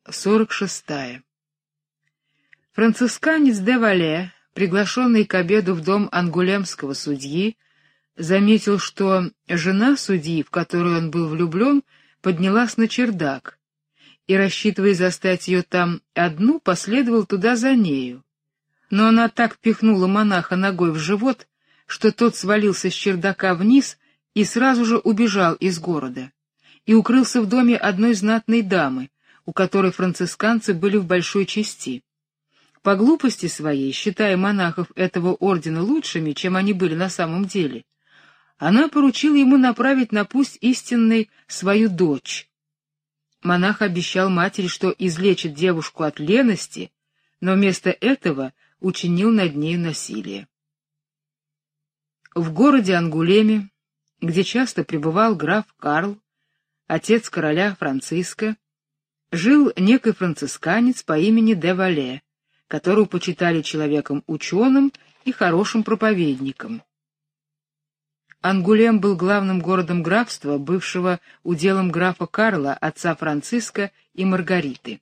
46. Францисканец де Вале, приглашенный к обеду в дом ангулемского судьи, заметил, что жена судьи, в которую он был влюблен, поднялась на чердак, и, рассчитывая застать ее там одну, последовал туда за нею. Но она так пихнула монаха ногой в живот, что тот свалился с чердака вниз и сразу же убежал из города, и укрылся в доме одной знатной дамы, у которой францисканцы были в большой чести. По глупости своей, считая монахов этого ордена лучшими, чем они были на самом деле, она поручила ему направить на путь истинной свою дочь. Монах обещал матери, что излечит девушку от лености, но вместо этого учинил над нею насилие. В городе Ангулеме, где часто пребывал граф Карл, отец короля Франциска, жил некий францисканец по имени де Вале, которого почитали человеком ученым и хорошим проповедником. Ангулем был главным городом графства, бывшего уделом графа Карла, отца Франциска и Маргариты.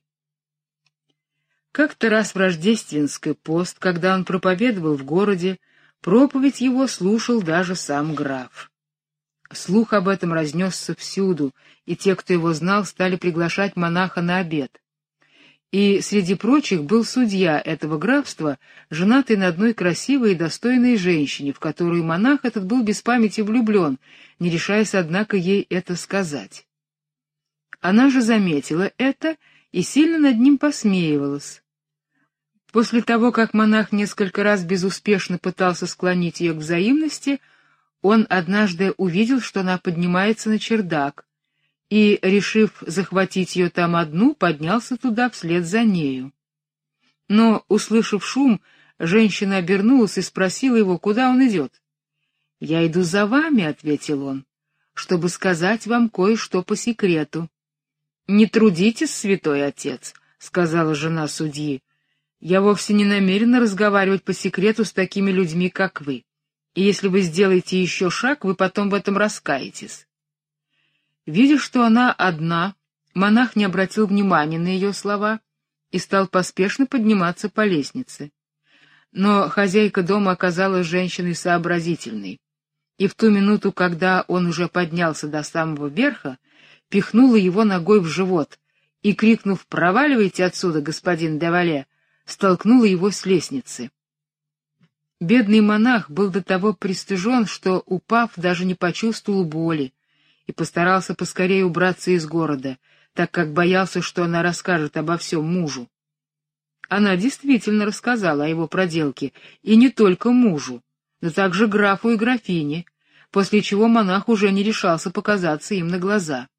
Как-то раз в рождественский пост, когда он проповедовал в городе, проповедь его слушал даже сам граф. Слух об этом разнесся всюду, и те, кто его знал, стали приглашать монаха на обед. И среди прочих был судья этого графства, женатый на одной красивой и достойной женщине, в которую монах этот был без памяти влюблен, не решаясь, однако, ей это сказать. Она же заметила это и сильно над ним посмеивалась. После того, как монах несколько раз безуспешно пытался склонить ее к взаимности, он однажды увидел, что она поднимается на чердак, и, решив захватить ее там одну, поднялся туда вслед за нею. Но, услышав шум, женщина обернулась и спросила его, куда он идет. «Я иду за вами», — ответил он, — «чтобы сказать вам кое-что по секрету». «Не трудитесь, святой отец», — сказала жена судьи, — «я вовсе не намерена разговаривать по секрету с такими людьми, как вы. И если вы сделаете еще шаг, вы потом в этом раскаетесь». Видя, что она одна, монах не обратил внимания на ее слова и стал поспешно подниматься по лестнице. Но хозяйка дома оказалась женщиной сообразительной, и в ту минуту, когда он уже поднялся до самого верха, пихнула его ногой в живот и, крикнув «Проваливайте отсюда, господин де Вале!», столкнула его с лестницы. Бедный монах был до того пристыжен, что, упав, даже не почувствовал боли и постарался поскорее убраться из города, так как боялся, что она расскажет обо всем мужу. Она действительно рассказала о его проделке, и не только мужу, но также графу и графине, после чего монах уже не решался показаться им на глаза.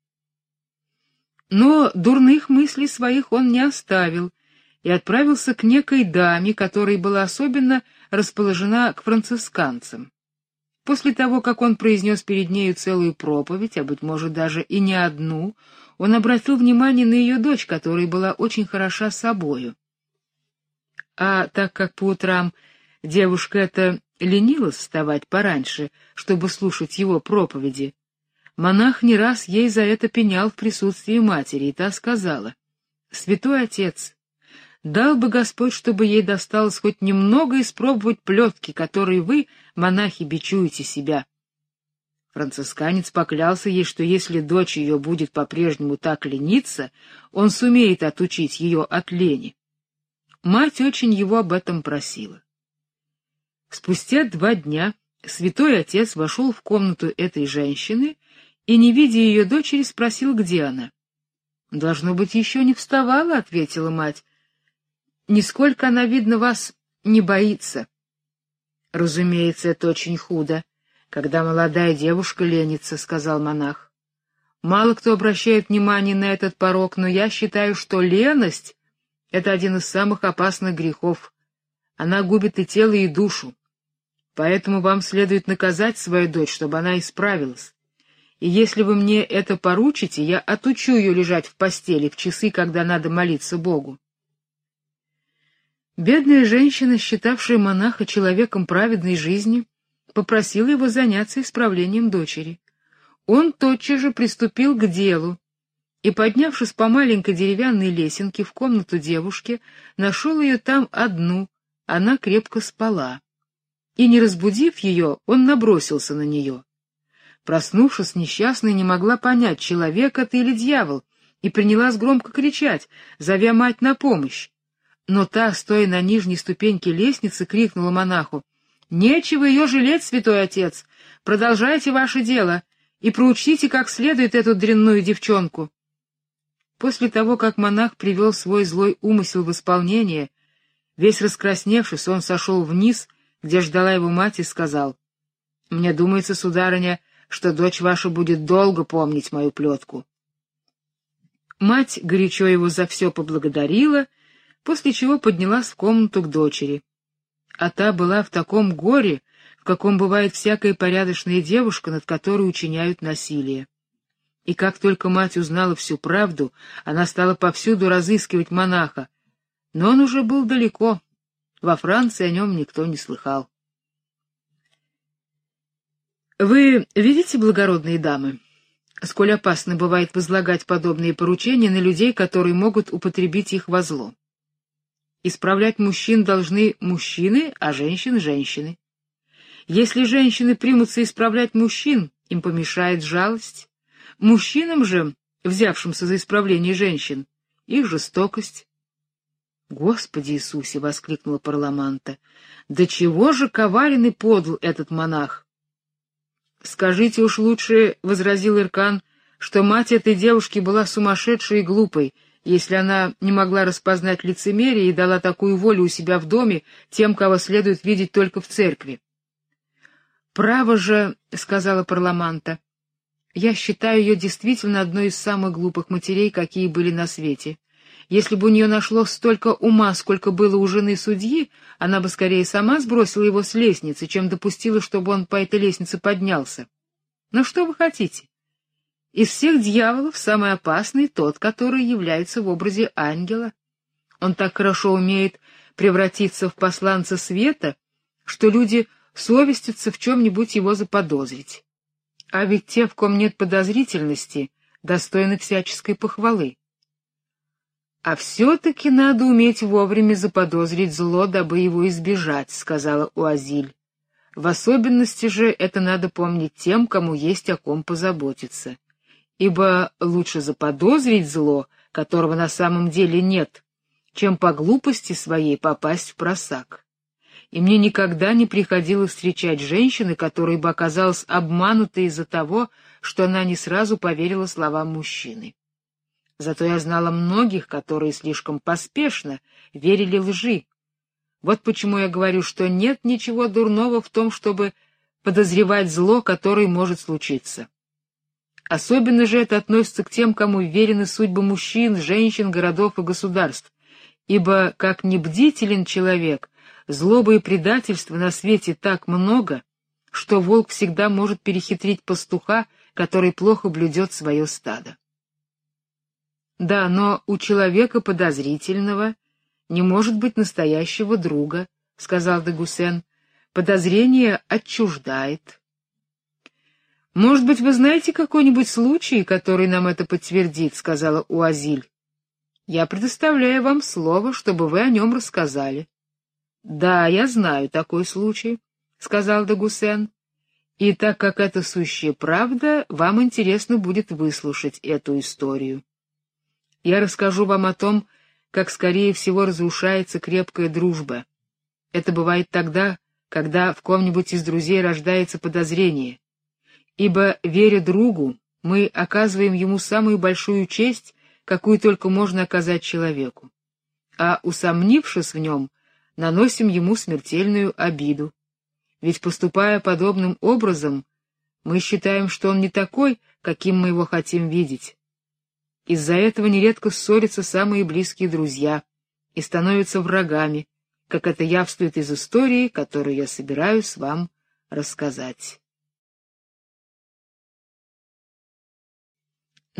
Но дурных мыслей своих он не оставил и отправился к некой даме, которая была особенно расположена к францисканцам. После того, как он произнес перед нею целую проповедь, а, быть может, даже и не одну, он обратил внимание на ее дочь, которая была очень хороша собою. А так как по утрам девушка эта ленилась вставать пораньше, чтобы слушать его проповеди, монах не раз ей за это пенял в присутствии матери, и та сказала: «Святой отец, дал бы Господь, чтобы ей досталось хоть немного испробовать плетки, которые вы, монахи, бичуете себя». Францисканец поклялся ей, что если дочь ее будет по-прежнему так лениться, он сумеет отучить ее от лени. Мать очень его об этом просила. Спустя 2 дня святой отец вошел в комнату этой женщины и, не видя ее дочери, спросил, где она. «Должно быть, еще не вставала», — ответила мать. «Нисколько она, видно, вас не боится». «Разумеется, это очень худо, когда молодая девушка ленится», — сказал монах. «Мало кто обращает внимание на этот порок, но я считаю, что леность — это один из самых опасных грехов. Она губит и тело, и душу. Поэтому вам следует наказать свою дочь, чтобы она исправилась. И если вы мне это поручите, я отучу ее лежать в постели в часы, когда надо молиться Богу». Бедная женщина, считавшая монаха человеком праведной жизни, попросила его заняться исправлением дочери. Он тотчас же приступил к делу и, поднявшись по маленькой деревянной лесенке в комнату девушки, нашел ее там одну, она крепко спала. И, не разбудив ее, он набросился на нее. Проснувшись, несчастная не могла понять, человек это или дьявол, и принялась громко кричать, зовя мать на помощь. Но та, стоя на нижней ступеньке лестницы, крикнула монаху: «Нечего ее жалеть, святой отец! Продолжайте ваше дело и проучите как следует эту дрянную девчонку». После того, как монах привел свой злой умысел в исполнение, весь раскрасневшись, он сошел вниз, где ждала его мать, и сказал: «Мне думается, сударыня, что дочь ваша будет долго помнить мою плетку». Мать горячо его за все поблагодарила, после чего поднялась в комнату к дочери. А та была в таком горе, в каком бывает всякая порядочная девушка, над которой учиняют насилие. И как только мать узнала всю правду, она стала повсюду разыскивать монаха, но он уже был далеко, во Франции о нем никто не слыхал. Вы видите, благородные дамы, сколь опасно бывает возлагать подобные поручения на людей, которые могут употребить их во зло. Исправлять мужчин должны мужчины, а женщин — женщины. Если женщины примутся исправлять мужчин, им помешает жалость. Мужчинам же, взявшимся за исправление женщин, их жестокость. «Господи Иисусе!» — воскликнула Парламанта. «Да чего же коварен и подл этот монах!» «Скажите уж лучше, — возразил Иркан, — что мать этой девушки была сумасшедшей и глупой, если она не могла распознать лицемерие и дала такую волю у себя в доме тем, кого следует видеть только в церкви». «Право же, — сказала Парламанта, — я считаю ее действительно одной из самых глупых матерей, какие были на свете. Если бы у нее нашлось столько ума, сколько было у жены судьи, она бы скорее сама сбросила его с лестницы, чем допустила, чтобы он по этой лестнице поднялся. Но что вы хотите? Из всех дьяволов самый опасный тот, который является в образе ангела. Он так хорошо умеет превратиться в посланца света, что люди совестятся в чем-нибудь его заподозрить. А ведь те, в ком нет подозрительности, достойны всяческой похвалы. «А все-таки надо уметь вовремя заподозрить зло, дабы его избежать», — сказала Уазиль. «В особенности же это надо помнить тем, кому есть о ком позаботиться. Ибо лучше заподозрить зло, которого на самом деле нет, чем по глупости своей попасть в просак. И мне никогда не приходилось встречать женщины, которая бы оказалась обманутой из-за того, что она не сразу поверила словам мужчины. Зато я знала многих, которые слишком поспешно верили лжи. Вот почему я говорю, что нет ничего дурного в том, чтобы подозревать зло, которое может случиться. Особенно же это относится к тем, кому верены судьбы мужчин, женщин, городов и государств, ибо, как небдителен человек, злобы и предательства на свете так много, что волк всегда может перехитрить пастуха, который плохо блюдет свое стадо. Да, но у человека подозрительного не может быть настоящего друга, — сказал де Гуссен. Подозрение отчуждает. Может быть, вы знаете какой-нибудь случай, который нам это подтвердит, — сказала Уазиль. Я предоставляю вам слово, чтобы вы о нем рассказали. Да, я знаю такой случай, — сказал де Гуссен. И так как это сущая правда, вам интересно будет выслушать эту историю. Я расскажу вам о том, как скорее всего разрушается крепкая дружба. Это бывает тогда, когда в ком-нибудь из друзей рождается подозрение. Ибо, веря другу, мы оказываем ему самую большую честь, какую только можно оказать человеку. А усомнившись в нем, наносим ему смертельную обиду. Ведь, поступая подобным образом, мы считаем, что он не такой, каким мы его хотим видеть. Из-за этого нередко ссорятся самые близкие друзья и становятся врагами, как это явствует из истории, которую я собираюсь вам рассказать.